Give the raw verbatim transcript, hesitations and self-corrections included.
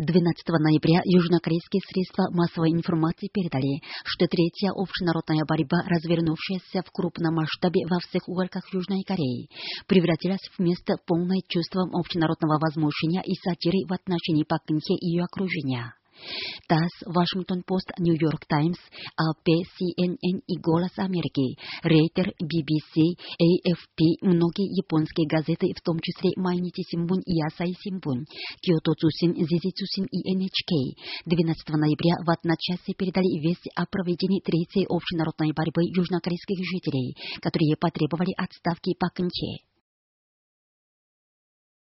двенадцатого ноября южнокорейские средства массовой информации передали, что третья общенародная борьба, развернувшаяся в крупном масштабе во всех уголках Южной Кореи, превратилась в место полное чувством общенародного возмущения и сатиры в отношении Пак Кын Хе и ее окружения. ТАСС, Вашингтон-Пост, Нью-Йорк Таймс, АП, Си Эн Эн и Голос Америки, Рейтер, Би Би Си, Эй Эф Пи, многие японские газеты, в том числе Майнити Симбун и Ясай Симбун, Киото Цусин, Зизи Цусин и Эн Эйч Кей, двенадцатого ноября в одночасье передали весть о проведении третьей общенародной борьбы южнокорейских жителей, которые потребовали отставки Пак Кын Хе.